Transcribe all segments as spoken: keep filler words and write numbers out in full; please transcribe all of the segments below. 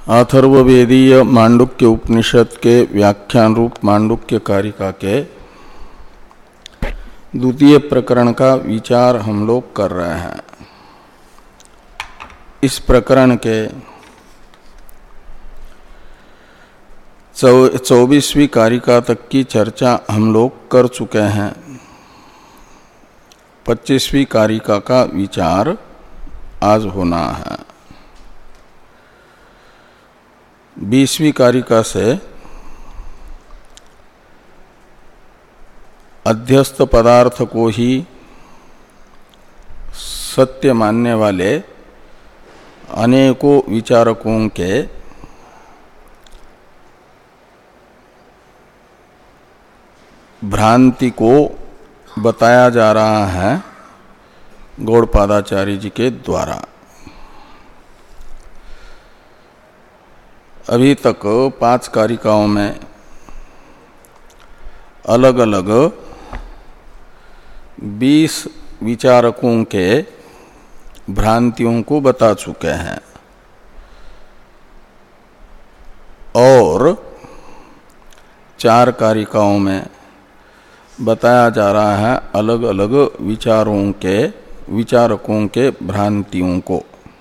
अथर्ववेदीय मांडुक्य उपनिषद के व्याख्यान रूप मांडुक्य कारिका के द्वितीय प्रकरण का विचार हम लोग कर रहे हैं। इस प्रकरण के चौबीसवीं कारिका तक की चर्चा हम लोग कर चुके हैं। पच्चीसवीं कारिका का विचार आज होना है। बीसवीं कारिका से अध्यस्त पदार्थ को ही सत्य मानने वाले अनेकों विचारकों के भ्रांति को बताया जा रहा है गौड़पादाचार्य जी के द्वारा। अभी तक पांच कारिकाओं में अलग अलग बीस विचारकों के भ्रांतियों को बता चुके हैं और चार कारिकाओं में बताया जा रहा है अलग अलग विचारों के विचारकों के भ्रांतियों को।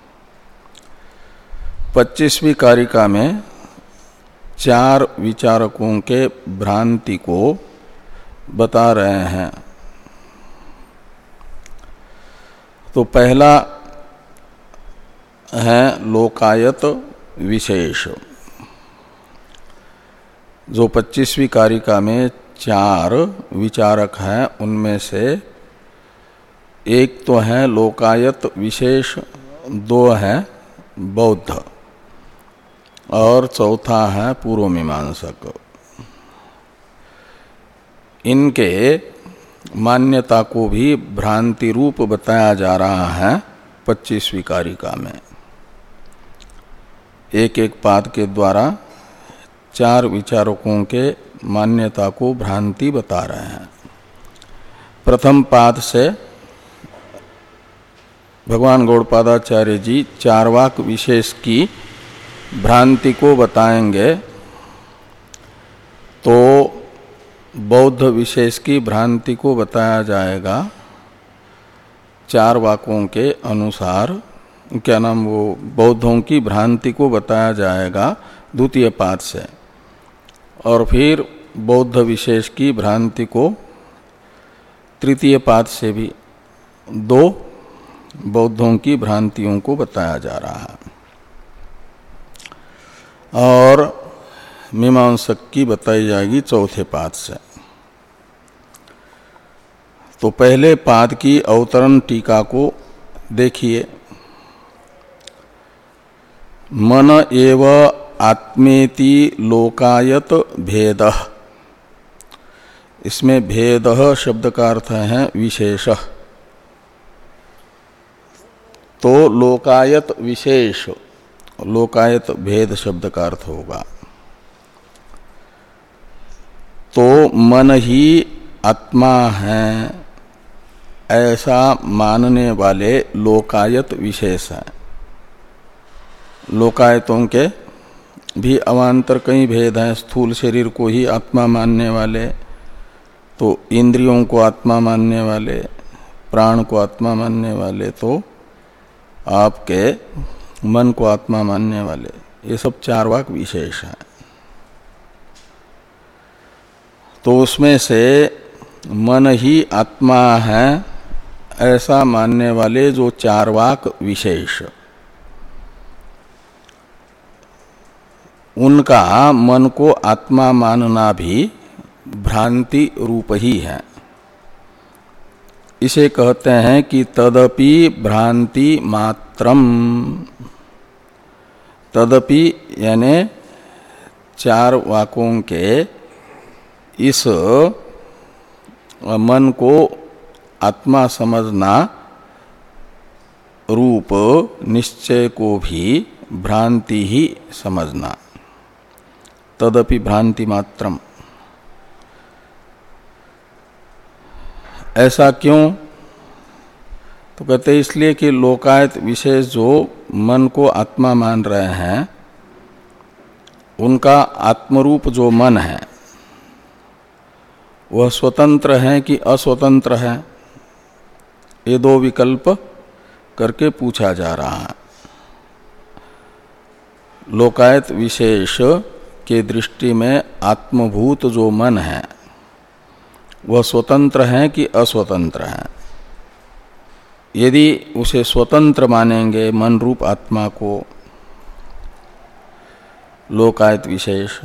पच्चीसवीं कारिका में चार विचारकों के भ्रांति को बता रहे हैं। तो पहला है लोकायत विशेष। जो पच्चीसवीं कारिका में चार विचारक हैं उनमें से एक तो है लोकायत विशेष, दो है बौद्ध और चौथा है पूर्व मीमांसक। इनके मान्यता को भी भ्रांति रूप बताया जा रहा है पच्चीसवीं कारिका में। एक एक पाद के द्वारा चार विचारकों के मान्यता को भ्रांति बता रहे हैं। प्रथम पाद से भगवान गौड़पादाचार्य जी चारवाक विशेष की भ्रांति को बताएंगे तो बौद्ध विशेष की भ्रांति को बताया जाएगा चार वाकों के अनुसार। क्या नाम वो बौद्धों की भ्रांति को बताया जाएगा द्वितीय पाद से, और फिर बौद्ध विशेष की भ्रांति को तृतीय पाद से भी दो बौद्धों की भ्रांतियों को बताया जा रहा है और मीमांसक की बताई जाएगी चौथे पाद से। तो पहले पाद की अवतरण टीका को देखिए। मन एव आत्मेति लोकायत भेदः। इसमें भेदः शब्द का अर्थ है विशेष। तो लोकायत विशेष, लोकायत भेद शब्द का अर्थ होगा। तो मन ही आत्मा है ऐसा मानने वाले लोकायत विशेष हैं। लोकायतों के भी अवान्तर कई भेद हैं। स्थूल शरीर को ही आत्मा मानने वाले, तो इंद्रियों को आत्मा मानने वाले, प्राण को आत्मा मानने वाले, तो आपके मन को आत्मा मानने वाले, ये सब चार वाक विशेष हैं। तो उसमें से मन ही आत्मा है ऐसा मानने वाले जो चार वाक विशेष, उनका मन को आत्मा मानना भी भ्रांति रूप ही है। इसे कहते हैं कि तदपि भ्रांति मात्रम। तदपि यानी चार वाकों के इस मन को आत्मा समझना रूप निश्चय को भी भ्रांति ही समझना। तदपि भ्रांति मात्रम। ऐसा क्यों? तो कहते इसलिए कि लोकायत विशेष जो मन को आत्मा मान रहे हैं उनका आत्मरूप जो मन है वह स्वतंत्र है कि अस्वतंत्र है, ये दो विकल्प करके पूछा जा रहा है। लोकायत विशेष के दृष्टि में आत्मभूत जो मन है वह स्वतंत्र है कि अस्वतंत्र है। यदि उसे स्वतंत्र मानेंगे मन रूप आत्मा को, लोकायत विशेष,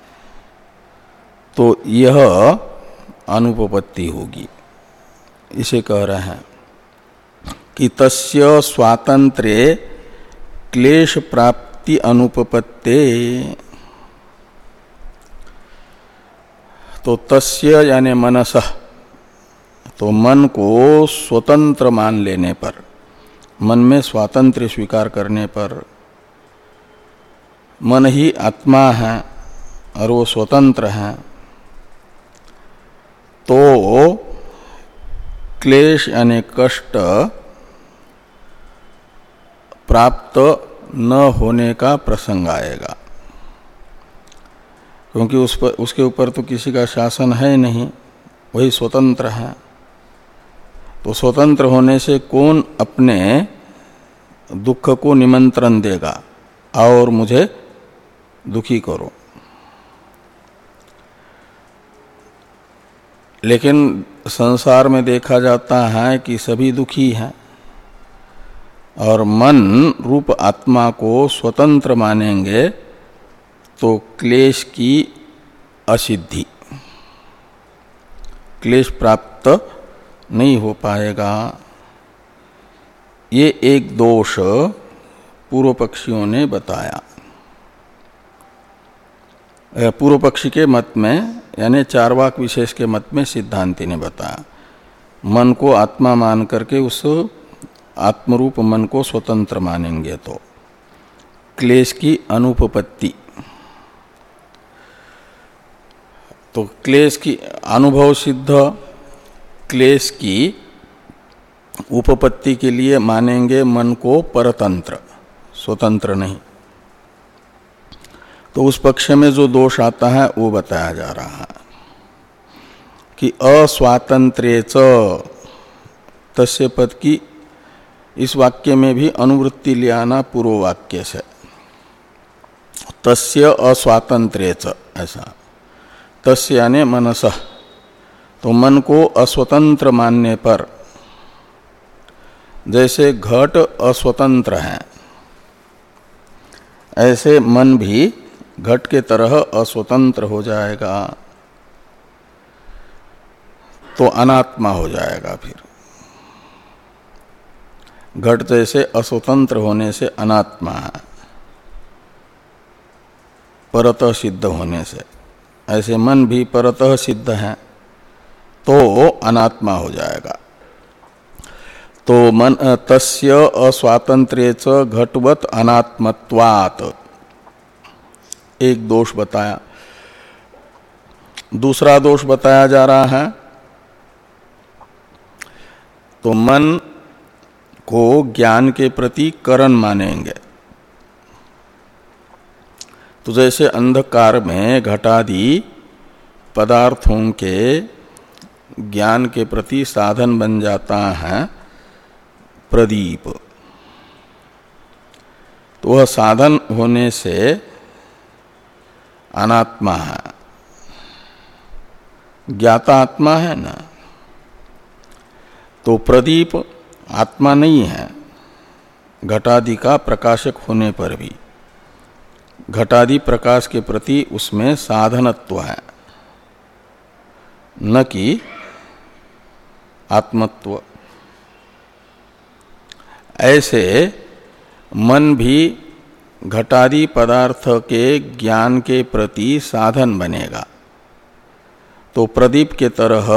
तो यह अनुपपत्ति होगी। इसे कह रहे हैं कि तस्य स्वातंत्र्ये क्लेश प्राप्ति अनुपपत्ते। तो तस्य यानी मनसः, तो मन को स्वतंत्र मान लेने पर, मन में स्वातंत्र्य स्वीकार करने पर, मन ही आत्मा है और वो स्वतंत्र है, तो क्लेश यानी कष्ट प्राप्त न होने का प्रसंग आएगा, क्योंकि उस पर उसके ऊपर तो किसी का शासन है नहीं, वही स्वतंत्र है। तो स्वतंत्र होने से कौन अपने दुख को निमंत्रण देगा और मुझे दुखी करो। लेकिन संसार में देखा जाता है कि सभी दुखी हैं, और मन रूप आत्मा को स्वतंत्र मानेंगे तो क्लेश की असिद्धि, क्लेश प्राप्त नहीं हो पाएगा। ये एक दोष पूर्व पक्षियों ने बताया। पूर्व पक्षी के मत में यानी चारवाक विशेष के मत में सिद्धांति ने बताया, मन को आत्मा मान करके उस आत्मरूप मन को स्वतंत्र मानेंगे तो क्लेश की अनुपपत्ति, तो क्लेश की अनुभव सिद्ध क्लेश की उपपत्ति के लिए मानेंगे मन को परतंत्र, स्वतंत्र नहीं। तो उस पक्ष में जो दोष आता है वो बताया जा रहा है कि अस्वातंत्र्ये च, तस्य पद की इस वाक्य में भी अनुवृत्ति ले आना पूर्व वाक्य से, तस्य अस्वातंत्र्ये च, ऐसा तस्य यानी मनसः, तो मन को अस्वतंत्र मानने पर, जैसे घट अस्वतंत्र है ऐसे मन भी घट के तरह अस्वतंत्र हो जाएगा, तो अनात्मा हो जाएगा। फिर घट जैसे अस्वतंत्र होने से अनात्मा है, परतः सिद्ध होने से, ऐसे मन भी परतः सिद्ध है तो अनात्मा हो जाएगा। तो मन तस्य अस्वातंत्र्ये च घटवत अनात्मत्वात्, एक दोष बताया। दूसरा दोष बताया जा रहा है, तो मन को ज्ञान के प्रति करण मानेंगे। तो जैसे अंधकार में घटादि पदार्थों के ज्ञान के प्रति साधन बन जाता है प्रदीप, तो वह साधन होने से अनात्मा है, ज्ञाता आत्मा है ना। तो प्रदीप आत्मा नहीं है घटादि का प्रकाशक होने पर भी, घटादि प्रकाश के प्रति उसमें साधनत्व है, न कि आत्मत्व। ऐसे मन भी घटादि पदार्थ के ज्ञान के प्रति साधन बनेगा, तो प्रदीप के तरह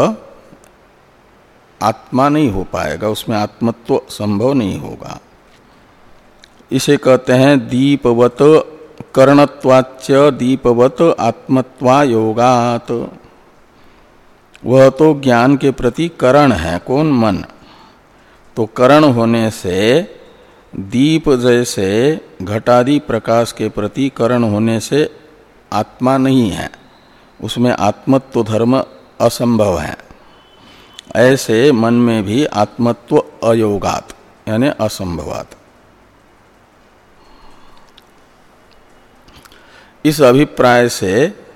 आत्मा नहीं हो पाएगा, उसमें आत्मत्व संभव नहीं होगा। इसे कहते हैं दीपवत कर्णत्वाच्य दीपवत आत्मत्वा योगात। वह तो ज्ञान के प्रति करण है, कौन? मन। तो करण होने से दीप जैसे घटादि प्रकाश के प्रति करण होने से आत्मा नहीं है, उसमें आत्मत्व धर्म असंभव है, ऐसे मन में भी आत्मत्व अयोगात यानी असंभवात। इस अभिप्राय से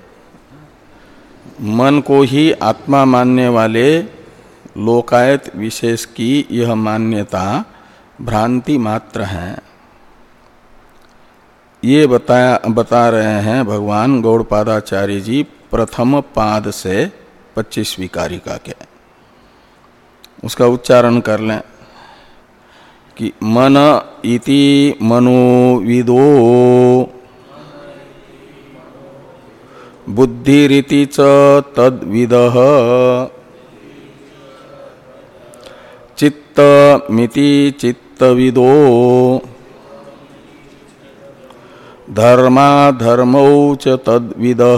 मन को ही आत्मा मानने वाले लोकायत विशेष की यह मान्यता भ्रांति मात्र है। ये बताया बता रहे हैं भगवान गौड़पादाचार्य जी प्रथम पाद से पच्चीसवीं कारिका के। उसका उच्चारण कर लें कि मन इति मनोविदो बुद्धिरिति च तद्विदः चित्तमिति चित्तविदो धर्माधर्मौ च तद्विदः।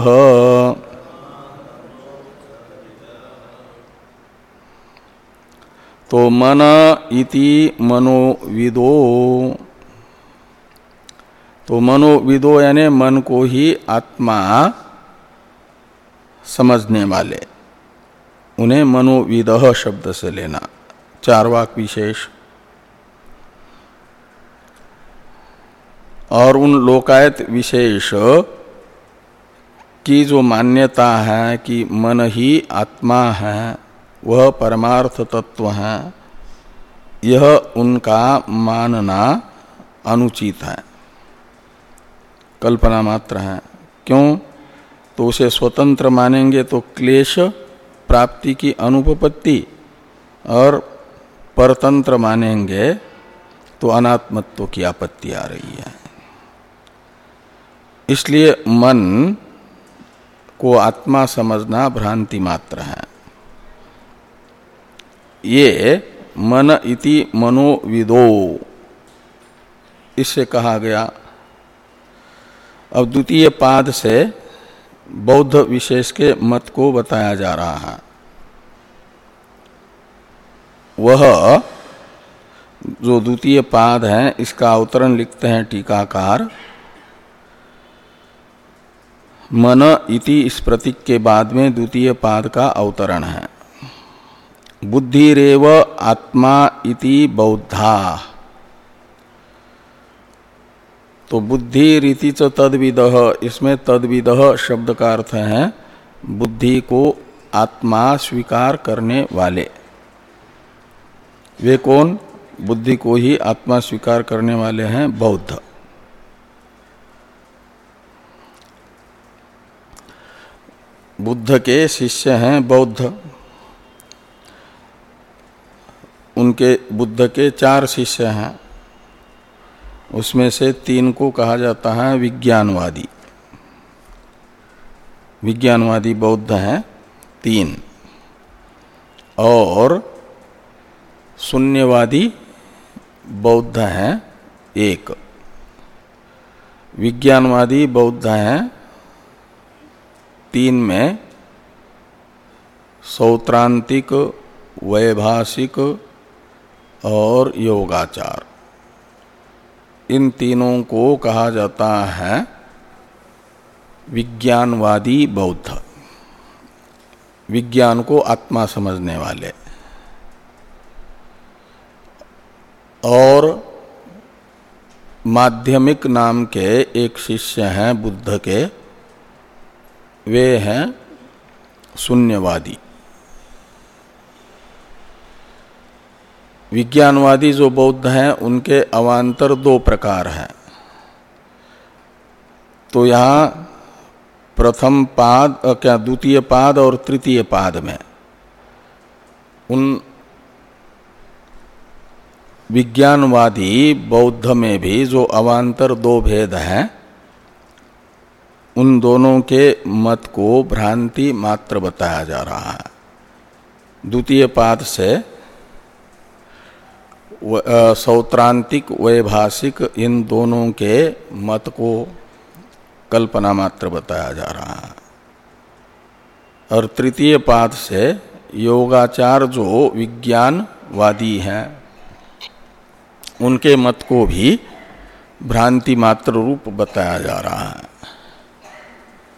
तो मन इति मनोविदो, तो मनोविदो यानी मन को ही आत्मा समझने वाले, उन्हें मनोविदः शब्द से लेना। चार वाक विशेष। और उन लोकायत विशेष की जो मान्यता है कि मन ही आत्मा है, वह परमार्थ तत्व है, यह उनका मानना अनुचित है, कल्पना मात्र है। क्यों? तो उसे स्वतंत्र मानेंगे तो क्लेश प्राप्ति की अनुपपत्ति, और परतंत्र मानेंगे तो अनात्मत्व की आपत्ति आ रही है। इसलिए मन को आत्मा समझना भ्रांति मात्र है। ये मन इति मनोविदो इससे कहा गया। अब द्वितीय पाद से बौद्ध विशेष के मत को बताया जा रहा है। वह जो द्वितीय पाद है, इसका अवतरण लिखते हैं टीकाकार। मन इति इस प्रतीक के बाद में द्वितीय पाद का अवतरण है। बुद्धिरेव आत्मा इति बौद्धा, तो बुद्धि रीति च तद्विदः, इसमें तद्विदः शब्द का अर्थ है बुद्धि को आत्मा स्वीकार करने वाले। वे कौन? बुद्धि को ही आत्मा स्वीकार करने वाले हैं बौद्ध। बुद्ध के शिष्य हैं बौद्ध। उनके बुद्ध के चार शिष्य हैं, उसमें से तीन को कहा जाता है विज्ञानवादी। विज्ञानवादी बौद्ध हैं तीन, और शून्यवादी बौद्ध हैं एक। विज्ञानवादी बौद्ध हैं तीन में सौत्रांतिक, वैभाषिक और योगाचार। इन तीनों को कहा जाता है विज्ञानवादी बौद्ध, विज्ञान को आत्मा समझने वाले। और माध्यमिक नाम के एक शिष्य हैं बुद्ध के, वे हैं शून्यवादी। विज्ञानवादी जो बौद्ध हैं उनके अवान्तर दो प्रकार हैं। तो यहाँ प्रथम पाद क्या द्वितीय पाद और तृतीय पाद में उन विज्ञानवादी बौद्ध में भी जो अवान्तर दो भेद हैं, उन दोनों के मत को भ्रांति मात्र बताया जा रहा है। द्वितीय पाद से सौत्रांतिक, वैभाषिक इन दोनों के मत को कल्पना मात्र बताया जा रहा है। और तृतीय पाद से योगाचार जो विज्ञानवादी हैं, उनके मत को भी भ्रांति मात्र रूप बताया जा रहा है।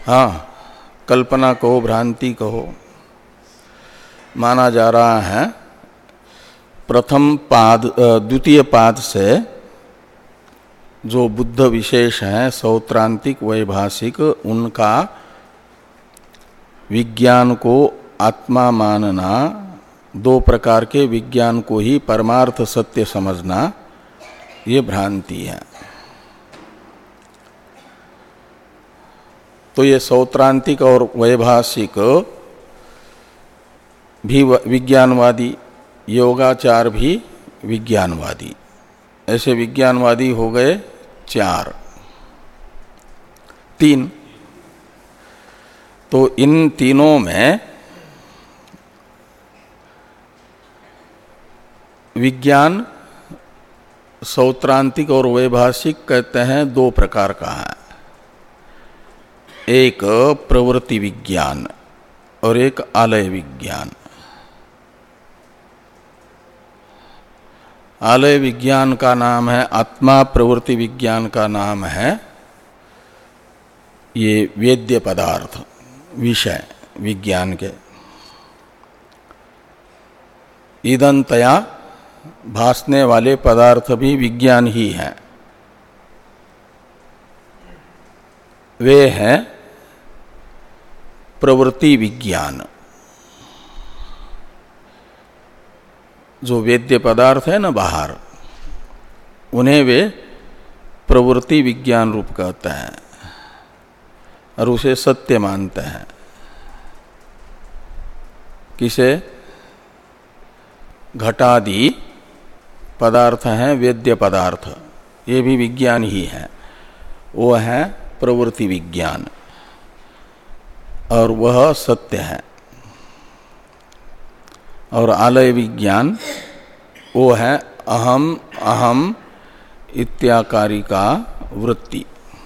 हाँ, कल्पना कहो, भ्रांति कहो, माना जा रहा है प्रथम पाद द्वितीय पाद से जो बुद्ध विशेष हैं सौत्रांतिक वैभाषिक, उनका विज्ञान को आत्मा मानना, दो प्रकार के विज्ञान को ही परमार्थ सत्य समझना, ये भ्रांति है। तो ये सौत्रांतिक और वैभाषिक भी विज्ञानवादी, योगाचार भी विज्ञानवादी, ऐसे विज्ञानवादी हो गए चार। तीन, तो इन तीनों में विज्ञान सौत्रांतिक और वैभाषिक कहते हैं दो प्रकार का है, एक प्रवृत्ति विज्ञान और एक आलय विज्ञान। आलय विज्ञान का नाम है आत्मा, प्रवृत्ति विज्ञान का नाम है ये वेद्य पदार्थ, विषय विज्ञान के। ईदंतया भासने वाले पदार्थ भी विज्ञान ही हैं, वे हैं प्रवृत्ति विज्ञान। जो वेद्य पदार्थ है ना बाहर, उन्हें वे प्रवृत्ति विज्ञान रूप कहते हैं और उसे सत्य मानते हैं। किसे? घटादि पदार्थ हैं वेद्य पदार्थ, ये भी विज्ञान ही है, वो है प्रवृत्ति विज्ञान और वह सत्य है। और आलय विज्ञान वो है अहम अहम इत्याकारी का वृत्ति,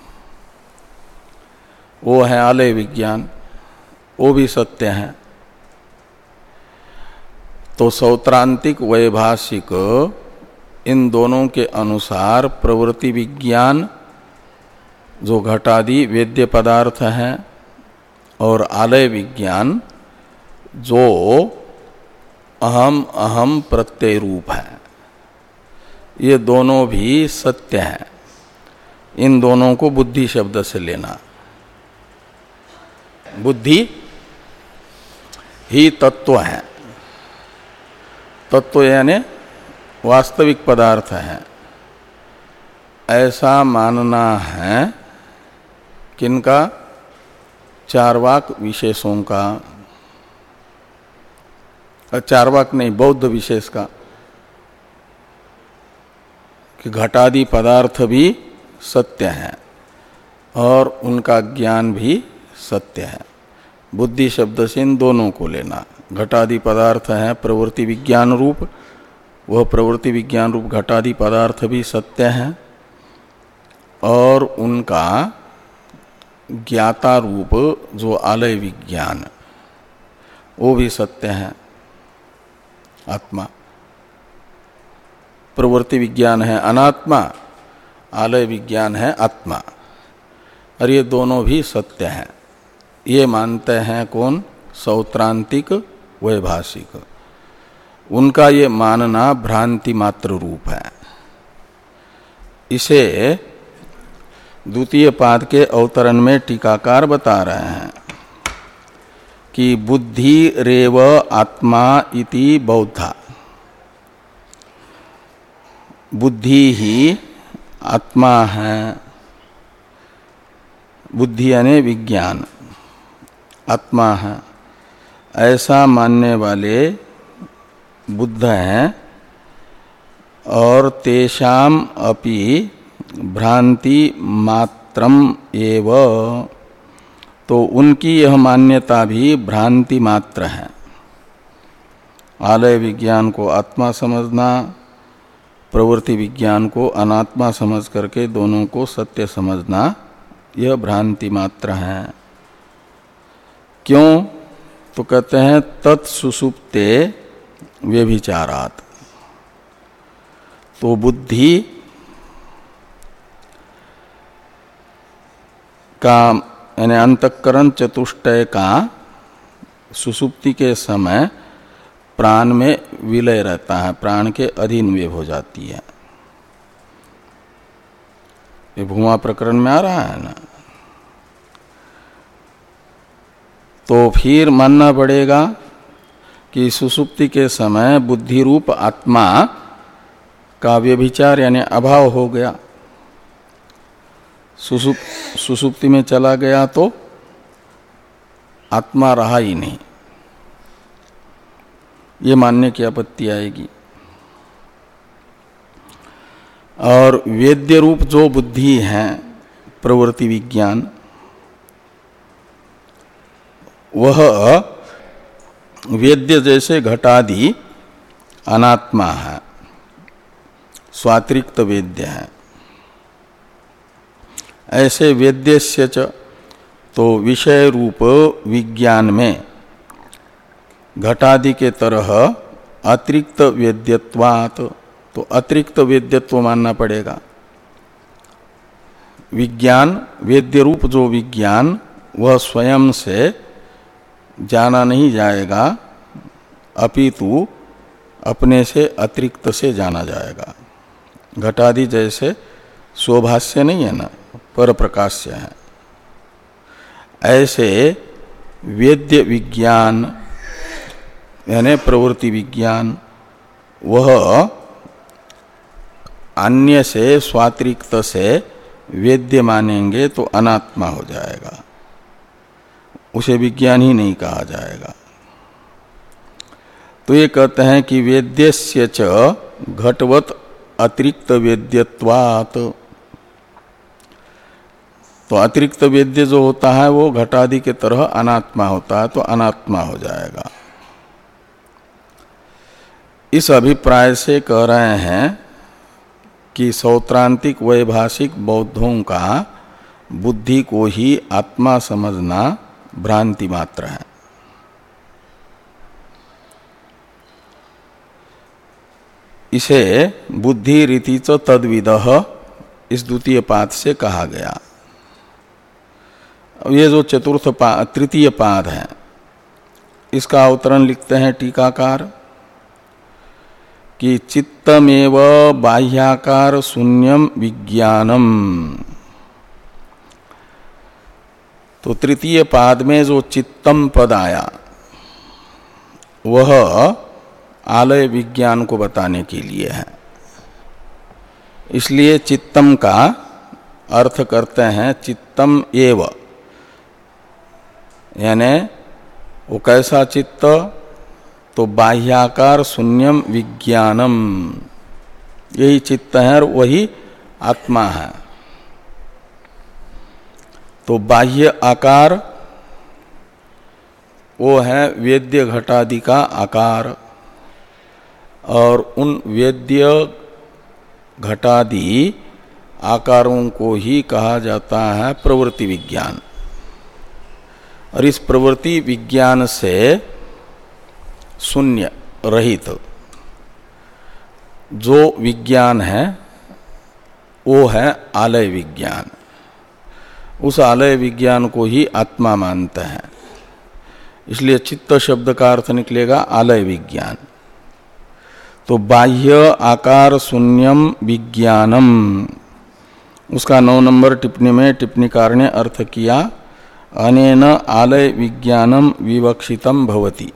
वो है आलय विज्ञान, वो भी सत्य है। तो सौत्रांतिक वैभाषिक इन दोनों के अनुसार प्रवृत्ति विज्ञान जो घटादि वेद्य पदार्थ हैं और आलय विज्ञान जो अहम अहम प्रत्यय रूप है, ये दोनों भी सत्य हैं। इन दोनों को बुद्धि शब्द से लेना। बुद्धि ही तत्व है, तत्व यानी वास्तविक पदार्थ है, ऐसा मानना है किनका? चार्वाक विशेषों का, चार्वाक नहीं बौद्ध विशेष का, कि घटादि पदार्थ भी सत्य हैं और उनका ज्ञान भी सत्य है। बुद्धि शब्द से इन दोनों को लेना। घटादि पदार्थ है प्रवृत्ति विज्ञान रूप, वह प्रवृत्ति विज्ञान रूप घटादि पदार्थ भी सत्य हैं और उनका ज्ञाता रूप जो आलय विज्ञान, वो भी सत्य है। आत्मा, प्रवृत्ति विज्ञान है अनात्मा, आलय विज्ञान है आत्मा, और ये दोनों भी सत्य हैं। ये मानते हैं कौन? सौत्रांतिक वैभाषिक। उनका ये मानना भ्रांति मात्र रूप है। इसे द्वितीय पाद के अवतरण में टीकाकार बता रहे हैं कि बुद्धि रेव आत्मा इति बौद्धा, बुद्धि ही आत्मा है, बुद्धि यानी विज्ञान आत्मा है, ऐसा मानने वाले बुद्ध हैं। और तेषाम अपि भ्रांति मात्रम एव, तो उनकी यह मान्यता भी भ्रांति मात्र है। आलय विज्ञान को आत्मा समझना, प्रवृत्ति विज्ञान को अनात्मा समझ करके दोनों को सत्य समझना, यह भ्रांति मात्र है। क्यों? तो कहते हैं तत्सुषुप्ते व्यभिचारात्। तो बुद्धि का यानी अंतःकरण चतुष्टय का सुसुप्ति के समय प्राण में विलय रहता है, प्राण के अधीन वे हो जाती है। ये भूमा प्रकरण में आ रहा है ना। तो फिर मानना पड़ेगा कि सुसुप्ति के समय बुद्धि रूप आत्मा का व्यभिचार यानी अभाव हो गया, सुसुप सुसुप्ति में चला गया तो आत्मा रहा ही नहीं, ये मानने की आपत्ति आएगी। और वेद्य रूप जो बुद्धि है प्रवृत्ति विज्ञान, वह वेद्य जैसे घटादि अनात्मा है, स्वातिरिक्त वेद्य है। ऐसे वेद्यस्य च, तो विषय रूप विज्ञान में घटादि के तरह अतिरिक्त वेद्यत्वात्, तो अतिरिक्त वेद्यत्व मानना पड़ेगा। विज्ञान वेद्य रूप जो विज्ञान वह स्वयं से जाना नहीं जाएगा, अपितु अपने से अतिरिक्त से जाना जाएगा। घटादि जैसे स्वभाष्य नहीं है ना, पर प्रकाश्य है। ऐसे वेद्य विज्ञान यानी प्रवृत्ति विज्ञान वह अन्य से स्वातिरिक्त से वेद्य मानेंगे तो अनात्मा हो जाएगा, उसे विज्ञान ही नहीं कहा जाएगा। तो ये कहते हैं कि वेद्यस्य च घटवत अतिरिक्त वेद्यत्वात्, तो अतिरिक्त वेद्य जो होता है वो घटादि के तरह अनात्मा होता है, तो अनात्मा हो जाएगा। इस अभिप्राय से कह रहे हैं कि सौत्रांतिक वैभाषिक बौद्धों का बुद्धि को ही आत्मा समझना भ्रांति मात्र है। इसे बुद्धि रीति च तद्विदः इस द्वितीय पाद से कहा गया। ये जो चतुर्थ पाद तृतीय पाद है, इसका अवतरण लिखते हैं टीकाकार कि चित्तमेव बाह्याकार शून्यम विज्ञानम। तो तृतीय पाद में जो चित्तम पद आया वह आलय विज्ञान को बताने के लिए है, इसलिए चित्तम का अर्थ करते हैं चित्तम एव, यानी वो कैसा चित्त, तो बाह्याकार शून्यम विज्ञानम, यही चित्त है और वही आत्मा है। तो बाह्य आकार वो है वेद्य घटादि का आकार, और उन वेद्य घटादि आकारों को ही कहा जाता है प्रवृत्ति विज्ञान। और इस प्रवृत्ति विज्ञान से शून्य रहित जो विज्ञान है वो है आलय विज्ञान। उस आलय विज्ञान को ही आत्मा मानते हैं, इसलिए चित्त शब्द का अर्थ निकलेगा आलय विज्ञान। तो बाह्य आकार शून्यम विज्ञानम, उसका नौ नंबर टिप्पणी में टिप्पणीकार ने अर्थ किया अनेन आलय विज्ञानम विवक्षितम भवति।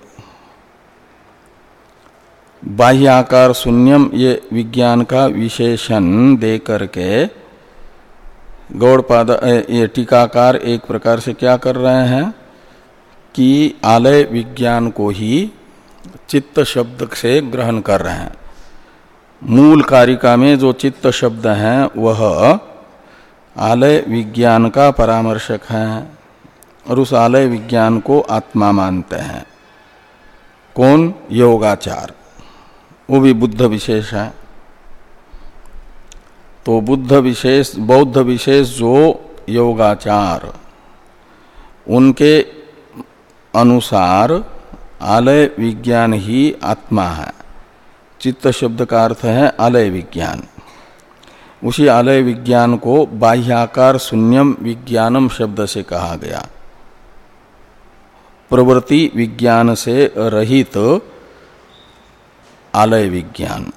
बाह्य आकार शून्यम ये विज्ञान का विशेषण दे करके गौड़पाद ये टीकाकार एक प्रकार से क्या कर रहे हैं कि आलय विज्ञान को ही चित्त शब्द से ग्रहण कर रहे हैं। मूल कारिका में जो चित्त शब्द है वह आलय विज्ञान का परामर्शक है, और उस आलय विज्ञान को आत्मा मानते हैं। कौन? योगाचार, वो भी बुद्ध विशेष है। तो बुद्ध विशेष बौद्ध विशेष जो योगाचार, उनके अनुसार आलय विज्ञान ही आत्मा है। चित्त शब्द का अर्थ है आलय विज्ञान। उसी आलय विज्ञान को बाह्याकार शून्यम विज्ञानम शब्द से कहा गया। प्रवृत्ति विज्ञान से रहित आलय विज्ञान,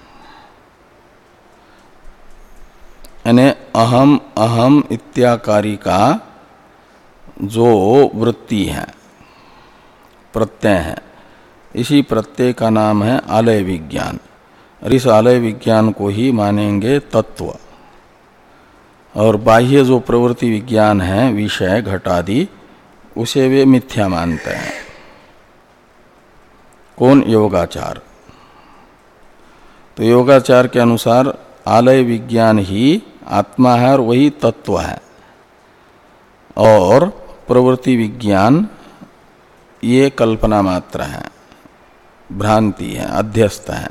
यानी अहम अहम इत्याकारी का जो वृत्ति है, प्रत्यय है, इसी प्रत्यय का नाम है आलय विज्ञान। और इस आलय विज्ञान को ही मानेंगे तत्व। और बाह्य जो प्रवृत्ति विज्ञान है, विषय घटादि, उसे वे मिथ्या मानते हैं। कौन? योगाचार। तो योगाचार के अनुसार आलय विज्ञान ही आत्मा है और वही तत्व है, और प्रवृत्ति विज्ञान ये कल्पना मात्र है, भ्रांति है, अध्यस्त है।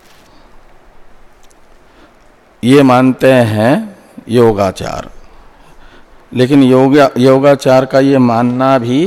ये मानते हैं योगाचार। लेकिन योगा योगाचार का ये मानना भी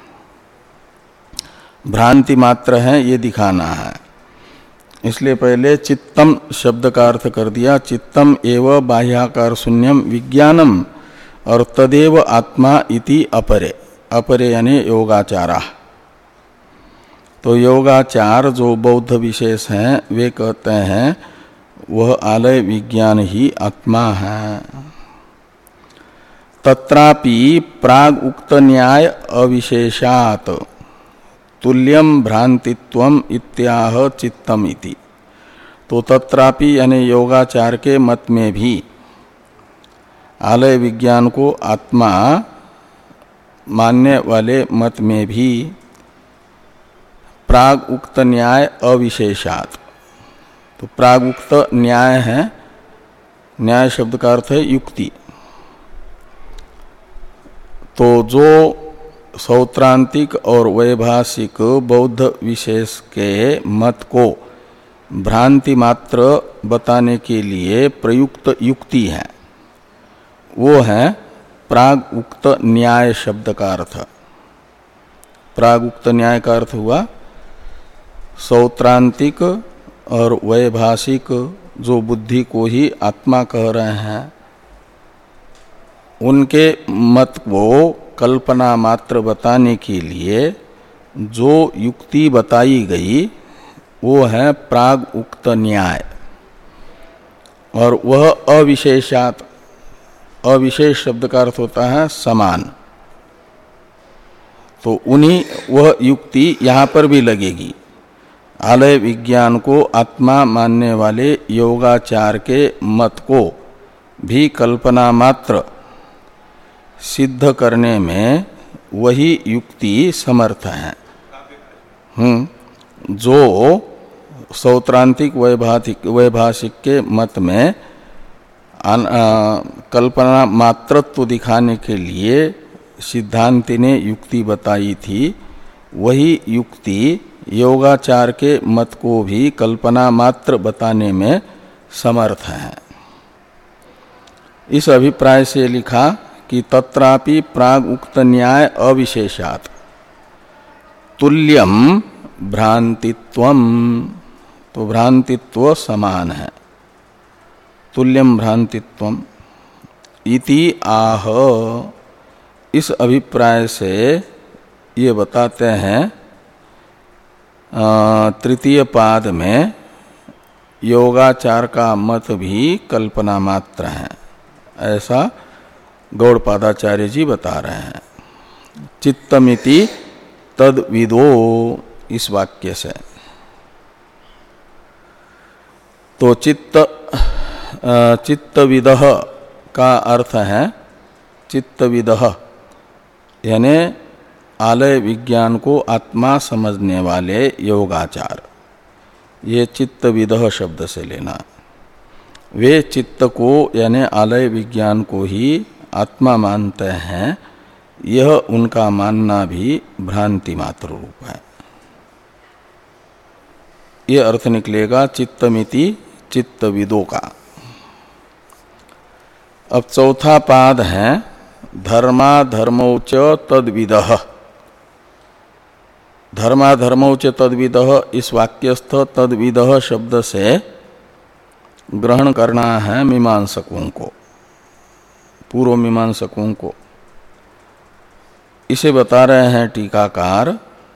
भ्रांति मात्र है, ये दिखाना है। इसलिए पहले चित्तम शब्द का अर्थ कर दिया। चित्तम एव बाह्याकार शून्यम विज्ञानम, और तदेव आत्मा इति अपरे। अपरे यानी योगाचारा। तो योगाचार जो बौद्ध विशेष हैं, वे कहते हैं वह आलय विज्ञान ही आत्मा है। तत्रापि प्राग उक्त न्याय अविशेषात तुल्यम भ्रांतित्वम इत्याह चित्तम इति। तो तत्रापि यानी योगाचार के मत में भी आलय विज्ञान को आत्मा मानने वाले मत में भी प्राग उक्त न्याय अविशेषात। तो प्राग उक्त न्याय है, न्याय शब्द का अर्थ है युक्ति। तो जो सौत्रांतिक और वैभाषिक बौद्ध विशेष के मत को भ्रांति मात्र बताने के लिए प्रयुक्त युक्ति है, वो है प्राग उक्त न्याय शब्द का अर्थ। प्राग उक्त न्याय का अर्थ हुआ सौत्रांतिक और वैभाषिक जो बुद्धि को ही आत्मा कह रहे हैं, उनके मत को कल्पना मात्र बताने के लिए जो युक्ति बताई गई वो है प्राग उक्त न्याय, और वह अविशेषात। अविशेष शब्द का अर्थ होता है समान। तो उन्हीं वह युक्ति यहाँ पर भी लगेगी। आलय विज्ञान को आत्मा मानने वाले योगाचार के मत को भी कल्पना मात्र सिद्ध करने में वही युक्ति समर्थ है। हम्म जो सौत्रांतिक वैभाषिक वैभाषिक के मत में आन, आ, कल्पना मात्रत्व दिखाने के लिए सिद्धांति ने युक्ति बताई थी, वही युक्ति योगाचार के मत को भी कल्पना मात्र बताने में समर्थ है। इस अभिप्राय से लिखा कि तत्रापि प्राग उक्त न्याय अविशेषात तुल्यम भ्रांतित्वम। तो भ्रांतित्व समान है, तुल्यम भ्रांतित्वम इति आह। इस अभिप्राय से ये बताते हैं तृतीय पाद में योगाचार का मत भी कल्पना मात्र है, ऐसा गौड़पादाचार्य जी बता रहे हैं। चित्तमिति तद विदो, इस वाक्य से। तो चित्त चित्तविदः का अर्थ है चित्तविदः, यानी आलय विज्ञान को आत्मा समझने वाले योगाचार। ये चित्तविदः शब्द से लेना। वे चित्त को यानी आलय विज्ञान को ही आत्मा मानते हैं, यह उनका मानना भी भ्रांति मात्र रूप है। यह अर्थ निकलेगा चित्तमिति चित्तविदों का। अब चौथा पाद है धर्मा धर्मोच तद्विदः। धर्मा धर्मोच तद्विदः, इस वाक्यस्थ तद्विदः शब्द से ग्रहण करना है मीमांसकों को, पूर्व मीमांसकों को। इसे बता रहे हैं टीकाकार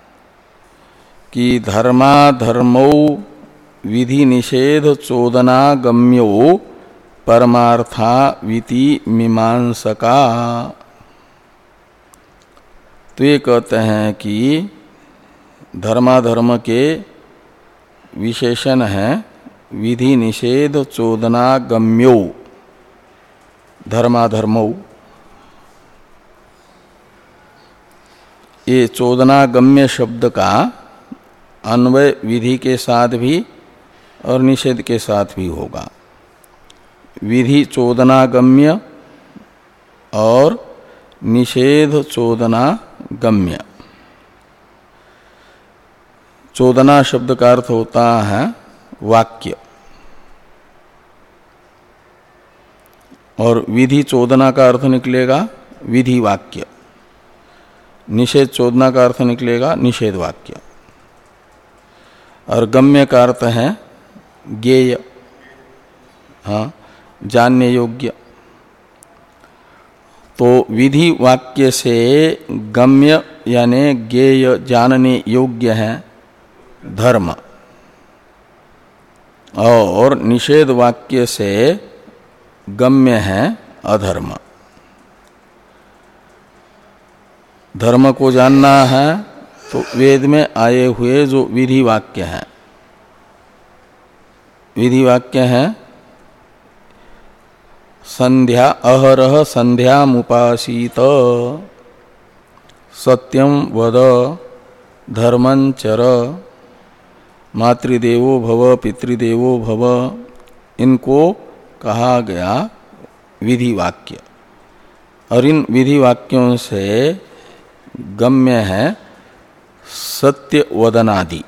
कि धर्माधर्मौ विधि निषेध चोदना गम्यो परमार्था विति मीमांसका। तो ये कहते हैं कि धर्माधर्म के विशेषण हैं विधि निषेध चोदना गम्यो धर्माधर्मौ। ये चोदना गम्य शब्द का अन्वय विधि के साथ भी और निषेध के साथ भी होगा। विधि चोदना गम्य और निषेध चोदना गम्य। चोदना शब्द का अर्थ होता है वाक्य, और विधि चोदना का अर्थ निकलेगा विधि वाक्य, निषेध चोदना का अर्थ निकलेगा निषेध वाक्य, और गम्य का अर्थ है ज्ञेय, हाँ जानने योग्य। तो विधि वाक्य से गम्य यानी ज्ञेय जानने योग्य है धर्म, और निषेध वाक्य से गम्य है अधर्म। धर्म को जानना है तो वेद में आए हुए जो विधि वाक्य हैं, विधि वाक्य हैं संध्या अहरह संध्यामुपासीत, सत्यम वद, धर्मंचर, मातृदेवो भव पितृदेवो भव, इनको कहा गया विधि वाक्य। और इन विधि वाक्यों से गम्य है सत्य वदनादि,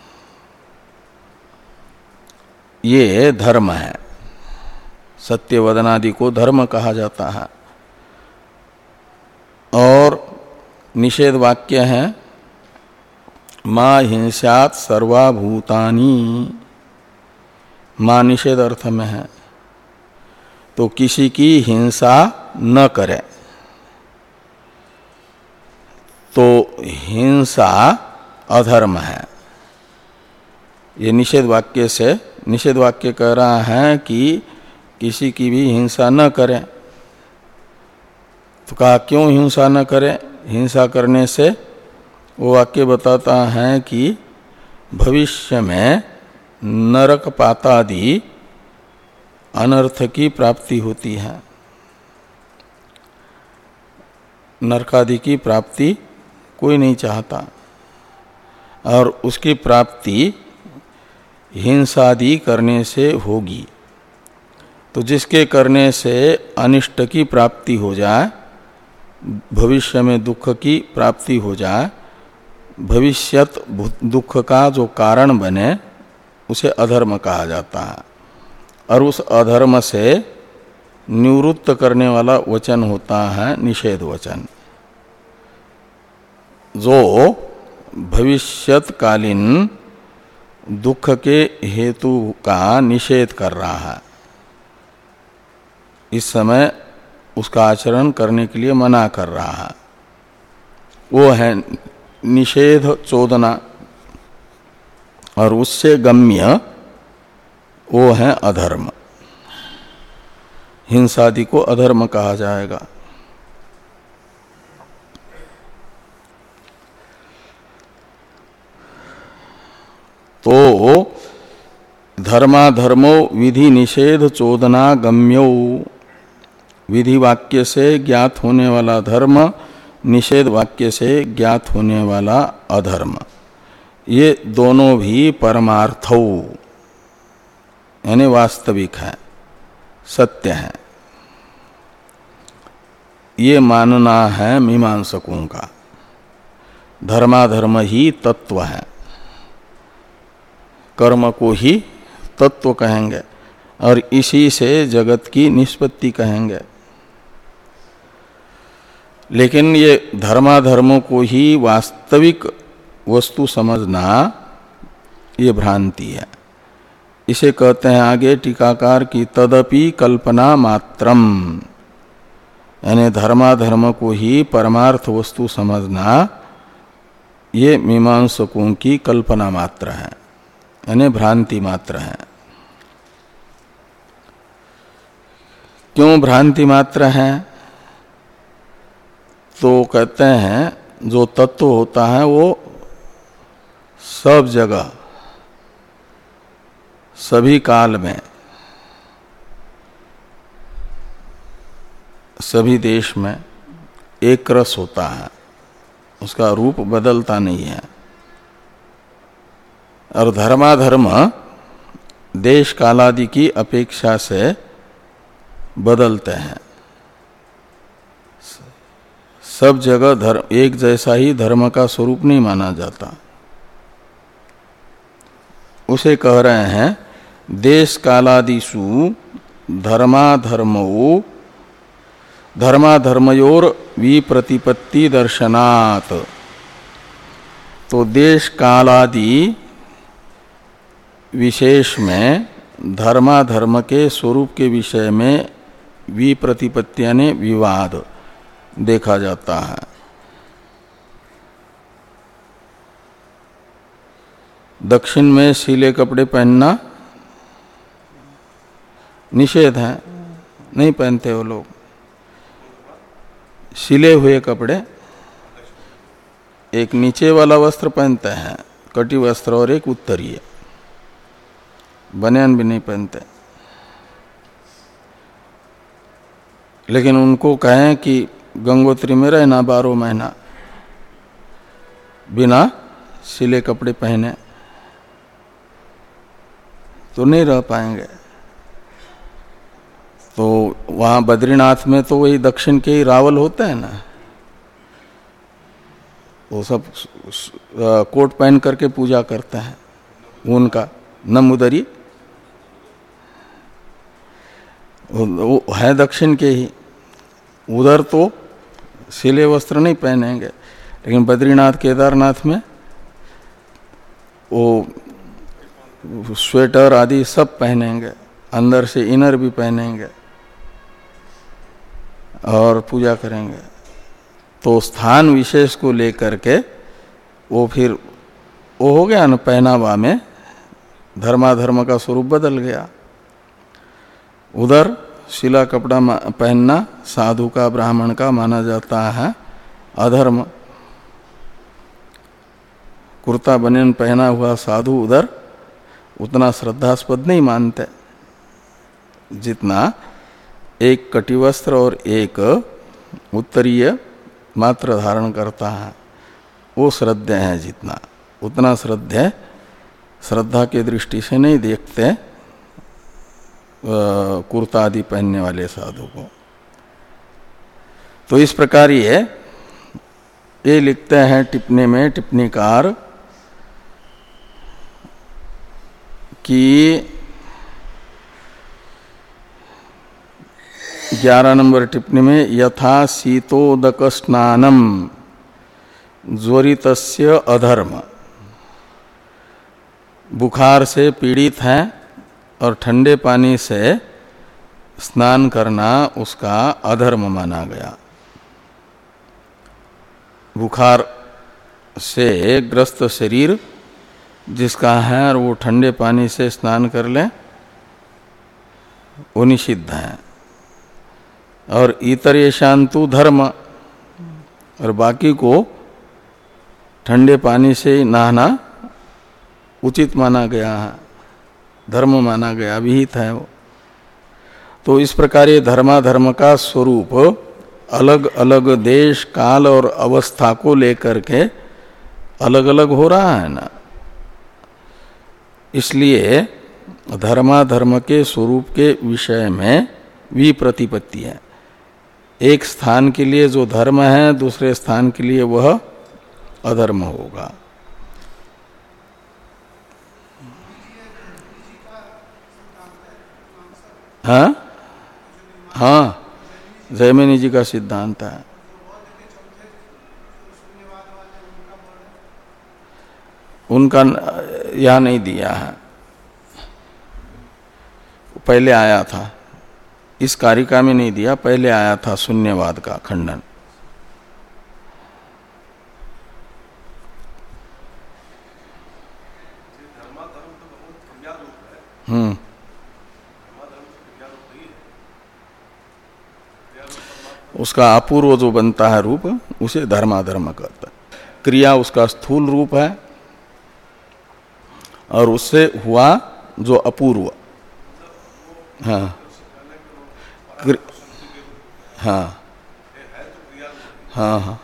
ये धर्म है। सत्य वदनादि को धर्म कहा जाता है। और निषेध वाक्य है मां हिंसात सर्वाभूतानि, मां निषेध अर्थ में है, तो किसी की हिंसा न करे। तो हिंसा अधर्म है। ये निषेध वाक्य से, निषेध वाक्य कह रहा है कि किसी की भी हिंसा न करें। तो कहा क्यों हिंसा न करें? हिंसा करने से वो वाक्य बताता है कि भविष्य में नरक पातादि अनर्थ की प्राप्ति होती है। नरकादि की प्राप्ति कोई नहीं चाहता, और उसकी प्राप्ति हिंसादि करने से होगी। तो जिसके करने से अनिष्ट की प्राप्ति हो जाए, भविष्य में दुख की प्राप्ति हो जाए, भविष्यत दुख का जो कारण बने, उसे अधर्म कहा जाता है। और उस अधर्म से निवृत्त करने वाला वचन होता है निषेध वचन, जो भविष्यतकालीन दुख के हेतु का निषेध कर रहा है। इस समय उसका आचरण करने के लिए मना कर रहा है, वो है निषेध चोदना। और उससे गम्य वो है अधर्म। हिंसादि को अधर्म कहा जाएगा। तो धर्माधर्मो विधि निषेध चोदना गम्यो, विधि वाक्य से ज्ञात होने वाला धर्म, निषेध वाक्य से ज्ञात होने वाला अधर्म, ये दोनों भी परमार्थौ यानी वास्तविक है, सत्य है। ये मानना है मीमांसकों का। धर्माधर्म ही तत्व है, कर्म को ही तत्व कहेंगे, और इसी से जगत की निष्पत्ति कहेंगे। लेकिन ये धर्माधर्मों को ही वास्तविक वस्तु समझना, ये भ्रांति है। इसे कहते हैं आगे टीकाकार की तदपि कल्पना मात्रम, यानी धर्माधर्म को ही परमार्थ वस्तु समझना ये मीमांसकों की कल्पना मात्र है, यानी भ्रांति मात्र है। क्यों भ्रांति मात्र है? तो कहते हैं जो तत्व होता है वो सब जगह सभी काल में सभी देश में एक रस होता है, उसका रूप बदलता नहीं है। और धर्माधर्म देश कालादि की अपेक्षा से बदलते हैं। सब जगह धर्म एक जैसा ही धर्म का स्वरूप नहीं माना जाता। उसे कह रहे हैं देश कालादिषु धर्माधर्मो धर्माधर्मयोर विप्रतिपत्ति दर्शनात्। तो देश कालादि विशेष में धर्माधर्म के स्वरूप के विषय में विप्रतिपत्ति यानी विवाद देखा जाता है। दक्षिण में सीले कपड़े पहनना निषेध है, नहीं पहनते वो लोग। सिले हुए कपड़े, एक नीचे वाला वस्त्र पहनते हैं कटी वस्त्र, और एक उत्तरीय, बनियान भी नहीं पहनते। लेकिन उनको कहें कि गंगोत्री में रहना बारह महीना बिना सिले कपड़े पहने, तो नहीं रह पाएंगे। तो वहाँ बद्रीनाथ में तो वही दक्षिण के ही रावल होते हैं ना, वो सब कोट पहन करके पूजा करते हैं। उनका नमुदरी वो है दक्षिण के ही, उधर तो सिले वस्त्र नहीं पहनेंगे। लेकिन बद्रीनाथ केदारनाथ में वो स्वेटर आदि सब पहनेंगे, अंदर से इनर भी पहनेंगे और पूजा करेंगे। तो स्थान विशेष को लेकर के वो फिर वो हो गया ना, पहनावा में धर्माधर्म का स्वरूप बदल गया। उधर सिला कपड़ा पहनना साधु का ब्राह्मण का माना जाता है अधर्म। कुर्ता बनियान पहना हुआ साधु उधर उतना श्रद्धास्पद नहीं मानते जितना एक कटिवस्त्र और एक उत्तरीय मात्र धारण करता है वो श्रद्धेय है। जितना उतना श्रद्धेय श्रद्धा के दृष्टि से नहीं देखते कुर्ता आदि पहनने वाले साधु को। तो इस प्रकार ये ये लिखते हैं टिप्पणी में टिप्पणीकार कि ग्यारह नंबर टिप्पणी में यथा शीतोदक स्नानम ज्वरितस्य अधर्म, बुखार से पीड़ित हैं और ठंडे पानी से स्नान करना उसका अधर्म माना गया। बुखार से ग्रस्त शरीर जिसका है और वो ठंडे पानी से स्नान कर ले वो निषिद्ध है। और इतर ये शांतु धर्म, और बाकी को ठंडे पानी से नहाना उचित माना गया है, धर्म माना गया, विहित है वो। तो इस प्रकार ये धर्माधर्म का स्वरूप अलग अलग देश काल और अवस्था को लेकर के अलग अलग हो रहा है ना। इसलिए धर्माधर्म के स्वरूप के विषय में विप्रतिपत्ति है। एक स्थान के लिए जो धर्म है दूसरे स्थान के लिए वह अधर्म होगा। हाँ हाँ, जैमिनी जी का सिद्धांत है। उनका यहाँ नहीं दिया है, पहले आया था, इस कारिका में नहीं दिया, पहले आया था शून्यवाद का खंडन। हम्म उसका अपूर्व जो बनता है रूप, उसे धर्माधर्म कहता है। क्रिया उसका स्थूल रूप है, और उससे हुआ जो अपूर्व, हाँ हाँ हाँ हाँ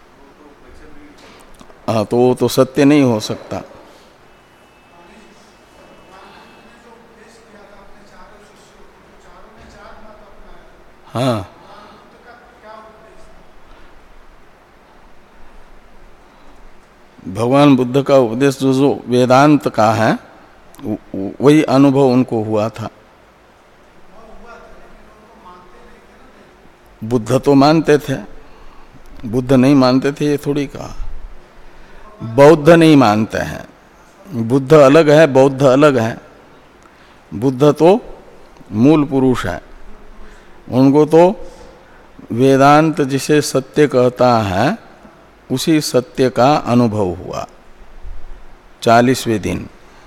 हाँ, तो वो तो सत्य नहीं हो सकता। हाँ, भगवान बुद्ध का उपदेश जो जो वेदांत का है, वही अनुभव उनको हुआ था। बुद्ध तो मानते थे, बुद्ध नहीं मानते थे ये थोड़ी कहा। बौद्ध नहीं मानते हैं, बुद्ध अलग है, बौद्ध अलग है। बुद्ध तो मूल पुरुष है, उनको तो वेदांत जिसे सत्य कहता है उसी सत्य का अनुभव हुआ चालीसवें दिन।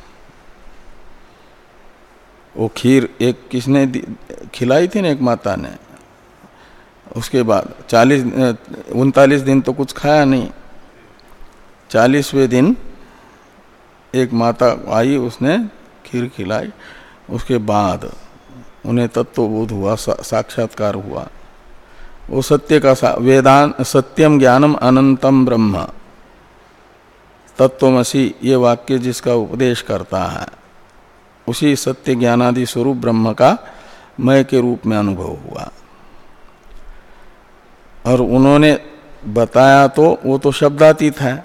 वो खीर एक किसने खिलाई थी ना, एक माता ने, उसके बाद चालीस उनतालीस दिन तो कुछ खाया नहीं। चालीसवें दिन एक माता आई, उसने खीर खिलाई, उसके बाद उन्हें तत्वबोध हुआ, सा, साक्षात्कार हुआ। वो सत्य का वेदांत, सत्यम ज्ञानम अनंतम ब्रह्म, तत्वमसि ये वाक्य जिसका उपदेश करता है, उसी सत्य ज्ञानादि स्वरूप ब्रह्म का मय के रूप में अनुभव हुआ। और उन्होंने बताया तो वो तो शब्दातीत है,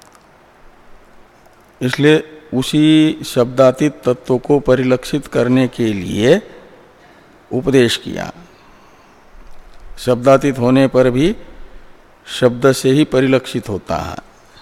इसलिए उसी शब्दातीत तत्व को परिलक्षित करने के लिए उपदेश किया। शब्दातीत होने पर भी शब्द से ही परिलक्षित होता है,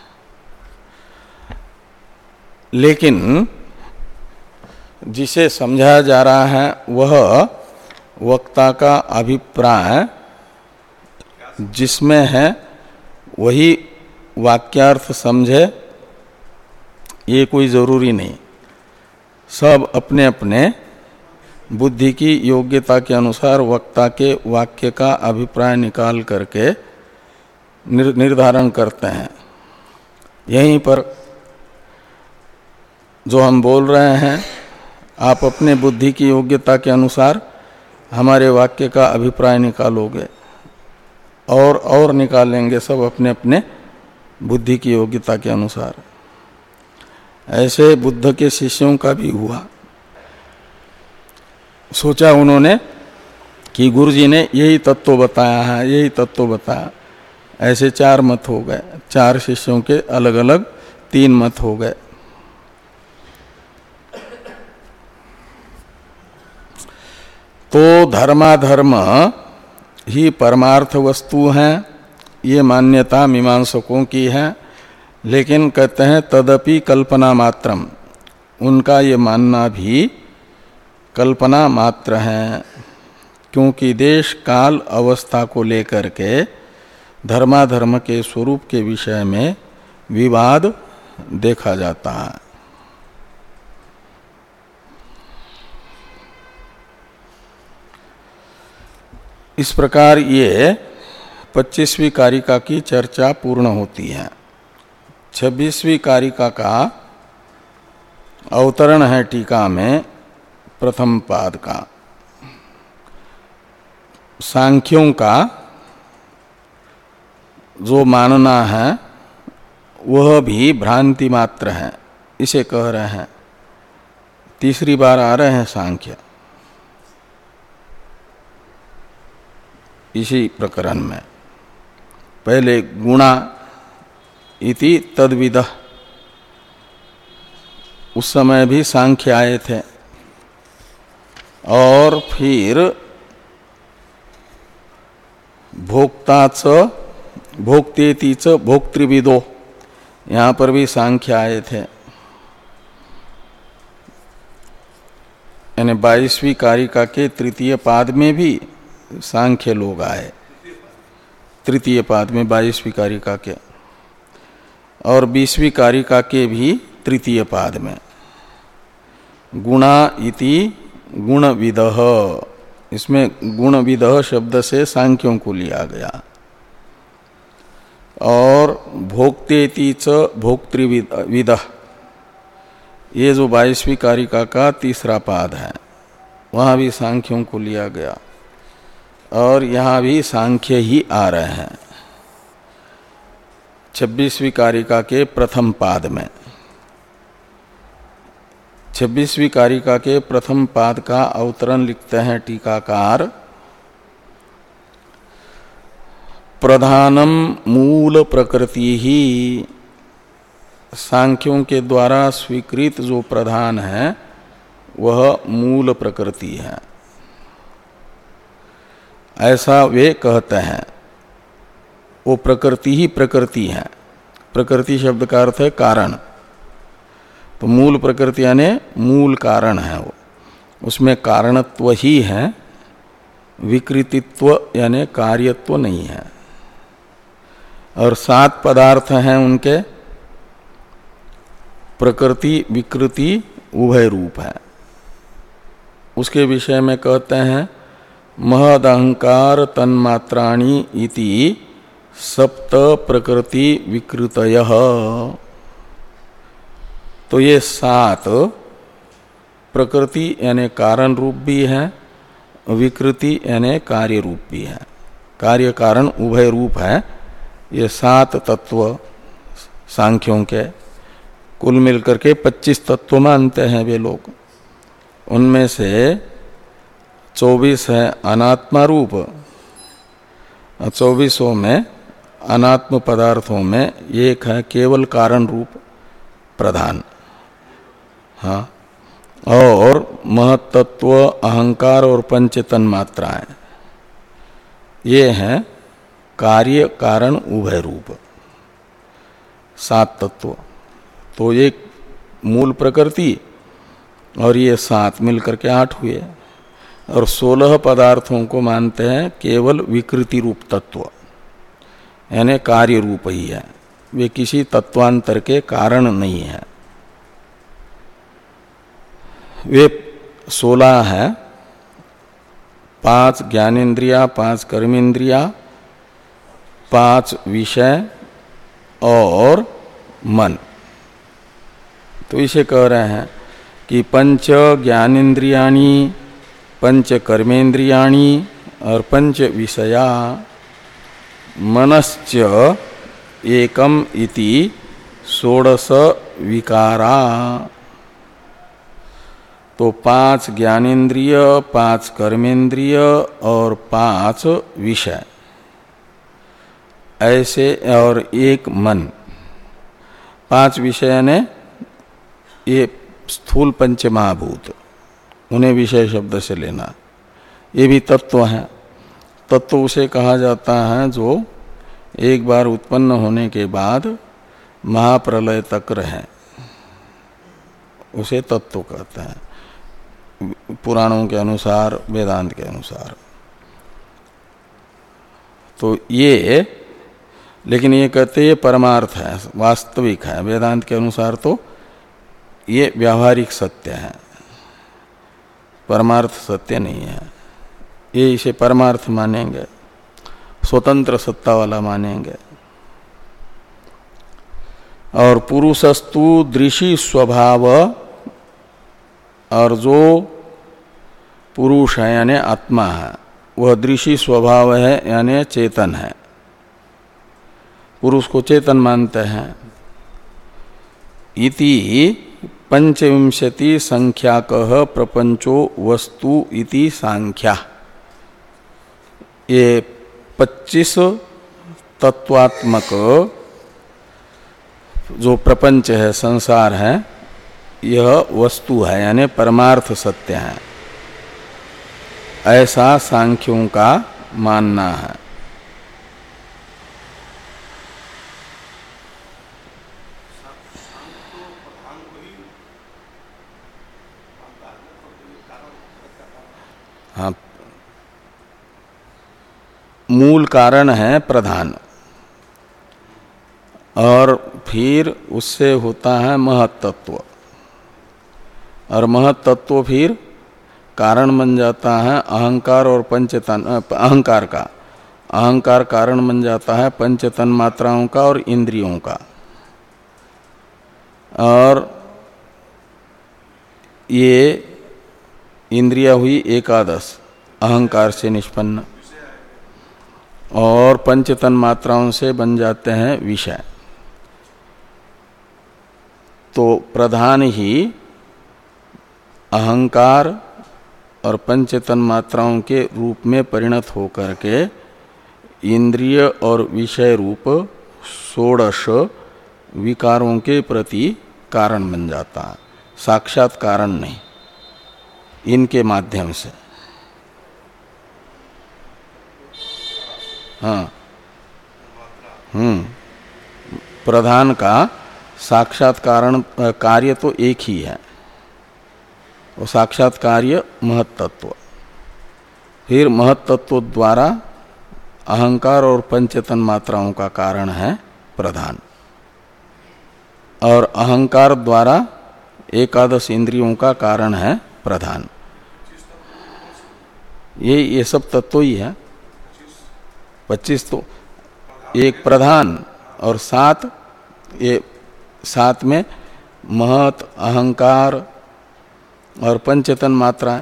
लेकिन जिसे समझाया जा रहा है वह वक्ता का अभिप्राय जिसमें है वही वाक्यार्थ समझे, ये कोई जरूरी नहीं। सब अपने अपने बुद्धि की योग्यता के अनुसार वक्ता के वाक्य का अभिप्राय निकाल करके निर्धारण करते हैं। यहीं पर जो हम बोल रहे हैं, आप अपने बुद्धि की योग्यता के अनुसार हमारे वाक्य का अभिप्राय निकालोगे, और और निकालेंगे सब अपने अपने बुद्धि की योग्यता के अनुसार। ऐसे बुद्ध के शिष्यों का भी हुआ। सोचा उन्होंने कि गुरुजी ने यही तत्व बताया है, यही तत्व बताया। ऐसे चार मत हो गए, चार शिष्यों के अलग अलग तीन मत हो गए। तो धर्माधर्म ही परमार्थ वस्तु हैं, ये मान्यता मीमांसकों की है। लेकिन कहते हैं तदपि कल्पना मात्रम, उनका ये मानना भी कल्पना मात्र है, क्योंकि देश काल अवस्था को लेकर के धर्माधर्म के स्वरूप के विषय में विवाद देखा जाता है। इस प्रकार ये पच्चीसवीं कारिका की चर्चा पूर्ण होती है। छब्बीसवीं कारिका का अवतरण है टीका में प्रथम पाद का। सांख्यों का जो मानना है वह भी भ्रांति मात्र है, इसे कह रहे हैं। तीसरी बार आ रहे हैं सांख्य इसी प्रकरण में। पहले गुणा इति तद्विदः, उस समय भी सांख्य आए थे, और फिर भोक्ता च भोक्तेति च भोक्तृविदो, यहाँ पर भी सांख्य आए थे। यानी यानी बाईसवीं कारिका के तृतीय पाद में भी सांख्य लोग आए, तृतीय पाद में बाईसवीं कारिका के, और बीसवीं कारिका के भी तृतीय पाद में गुणा इति गुण विदह, इसमें गुण विदह शब्द से सांख्यों को लिया गया। और भोक्तेति च भोक्तृविदः, ये जो बाईसवीं कारिका का तीसरा पाद है वहाँ भी सांख्यों को लिया गया, और यहाँ भी सांख्य ही आ रहे हैं छब्बीसवीं कारिका के प्रथम पाद में। छब्बीसवीं कारिका के प्रथम पाद का अवतरण लिखते हैं टीकाकार, प्रधानम मूल प्रकृति ही, सांख्यों के द्वारा स्वीकृत जो प्रधान है वह मूल प्रकृति है, ऐसा वे कहते हैं। वो प्रकृति ही प्रकृति है, प्रकृति शब्द का अर्थ है कारण, तो मूल प्रकृति यानी मूल कारण है, वो उसमें कारणत्व ही है, विकृतित्व यानी कार्यत्व नहीं है। और सात पदार्थ हैं उनके, प्रकृति विकृति उभय रूप है। उसके विषय में कहते हैं महदहंकार तन्मात्राणि इति सप्त प्रकृति विकृतयः, तो ये सात प्रकृति यानी कारण रूप भी है, विकृति यानी कार्य रूप भी है, कार्य कारण उभय रूप है। ये सात तत्व सांख्यों के कुल मिलकर के पच्चीस तत्व मानते हैं वे लोग। उनमें से चौबीस है अनात्मा रूप, चौबीसों में अनात्म पदार्थों में एक है केवल कारण रूप प्रधान, हाँ, और महत्त्व अहंकार और पंच तन्मात्राएं ये हैं कार्य कारण उभय रूप, सात तत्व। तो एक मूल प्रकृति और ये सात मिलकर के आठ हुए, और सोलह पदार्थों को मानते हैं केवल विकृति रूप तत्व, यानी कार्य रूप ही है, वे किसी तत्वांतर के कारण नहीं है। वे सोलह है, पांच ज्ञानेन्द्रिया, पांच कर्मेंद्रिया, पांच विषय और मन। तो इसे कह रहे हैं कि पंच ज्ञानेन्द्रियाणि, पंच कर्मेंद्रियाणि और पंच विषया मनश्च एकम इति षोडश विकारा। तो पांच ज्ञानेन्द्रिय, पांच कर्मेंद्रिय और पांच विषय, ऐसे, और एक मन, पांच विषय ने ये स्थूल पंच महाभूत, उन्हें विषय शब्द से लेना, ये भी तत्व हैं। तत्व उसे कहा जाता है जो एक बार उत्पन्न होने के बाद महाप्रलय तक रहे, उसे तत्व कहते हैं पुराणों के अनुसार, वेदांत के अनुसार। तो ये, लेकिन ये कहते ये परमार्थ है, वास्तविक है। वेदांत के अनुसार तो ये व्यावहारिक सत्य है, परमार्थ सत्य नहीं है। ये इसे परमार्थ मानेंगे, स्वतंत्र सत्ता वाला मानेंगे। और पुरुषस्तु दृषि स्वभाव, और जो पुरुष है यानी आत्मा है वह दृषि स्वभाव है यानी चेतन है, पुरुष को चेतन मानते हैं। इति पंचविंशति संख्याकः प्रपंचो वस्तु इति सांख्या, ये पच्चीस तत्वात्मक जो प्रपंच है, संसार है, यह वस्तु है यानी परमार्थ सत्य है, ऐसा सांख्यों का मानना है। हाँ, मूल कारण है प्रधान, और फिर उससे होता है महत्तत्व, और महत्तत्व फिर कारण बन जाता है अहंकार और पंचतन अहंकार का। अहंकार कारण बन जाता है पंचतन मात्राओं का और इंद्रियों का, और ये इंद्रिया हुई एकादश अहंकार से निष्पन्न, और पंचतन मात्राओं से बन जाते हैं विषय। तो प्रधान ही अहंकार और पंचतन मात्राओं के रूप में परिणत होकर के इंद्रिय और विषय रूप षोडश विकारों के प्रति कारण बन जाता है, साक्षात कारण नहीं, इनके माध्यम से। हाँ, हम्म प्रधान का साक्षात कारण कार्य तो एक ही है, वो साक्षात कार्य महत्तत्व। फिर महत्तत्व द्वारा अहंकार और पंचतन मात्राओं का कारण है प्रधान, और अहंकार द्वारा एकादश इंद्रियों का कारण है प्रधान। ये ये सब तत्व ही है। पच्चीस तो एक प्रधान और सात, ये सात में महत, अहंकार और पंचतन मात्रा,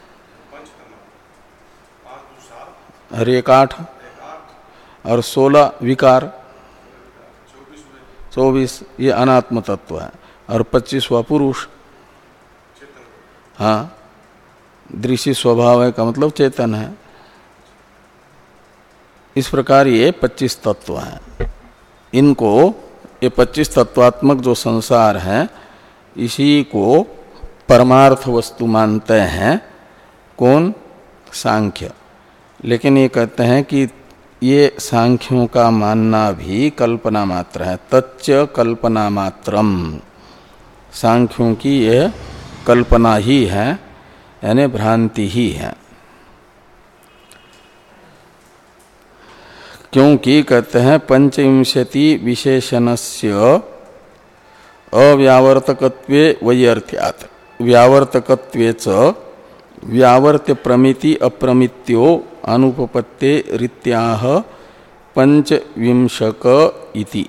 और एक आठ और सोलह विकार, चौबीस ये अनात्म तत्व है, और पच्चीसवा पुरुष। हाँ, दृश्य स्वभाव है का मतलब चेतन है। इस प्रकार ये पच्चीस तत्व हैं। इनको, ये पच्चीस तत्वात्मक जो संसार है, इसी को परमार्थ वस्तु मानते हैं कौन? सांख्य। लेकिन ये कहते हैं कि ये सांख्यों का मानना भी कल्पना मात्र है, तच्च कल्पना मात्रम। सांख्यों की यह कल्पना ही है, यानी भ्रांति ही है। क्योंकि कहते हैं पंचविंशति विशेषणस्य अव्यावर्तकत्वे वैयर्थ्यात्, व्यावर्तकत्वे च व्यावर्त्य प्रमिति अप्रमित्यो अनुपपत्ते रीत्याह पंचविंशक इति।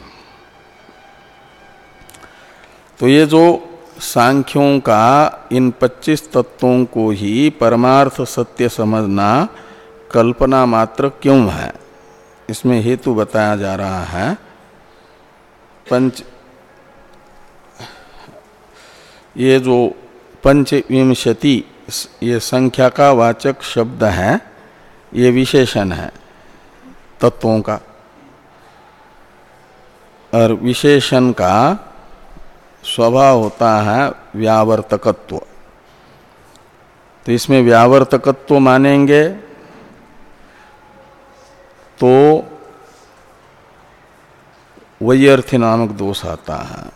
तो ये जो सांख्यों का इन पच्चीस तत्वों को ही परमार्थ सत्य समझना कल्पना मात्र क्यों है, इसमें हेतु बताया जा रहा है। पंच ये जो पंचविंशति ये संख्या का वाचक शब्द है, ये विशेषण है तत्वों का, और विशेषण का स्वभाव होता है व्यावर्तकत्व। तो इसमें व्यावर्तकत्व मानेंगे तो वैयर्थी नामक दोष आता है,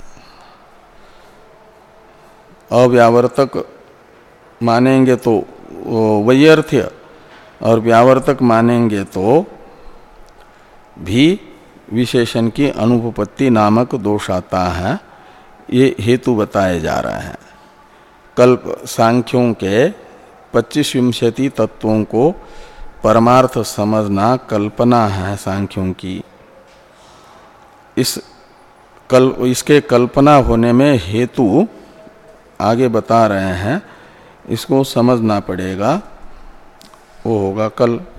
अव्यावर्तक मानेंगे तो वैयर्थ्य, और व्यावर्तक मानेंगे तो भी विशेषण की अनुपपत्ति नामक दोष आता है। ये हेतु बताए जा रहे हैं। कल्प सांख्यों के पच्चीस विंशति तत्वों को परमार्थ समझना कल्पना है सांख्यों की। इस कल इसके कल्पना होने में हेतु आगे बता रहे हैं, इसको समझना पड़ेगा। वो होगा कल।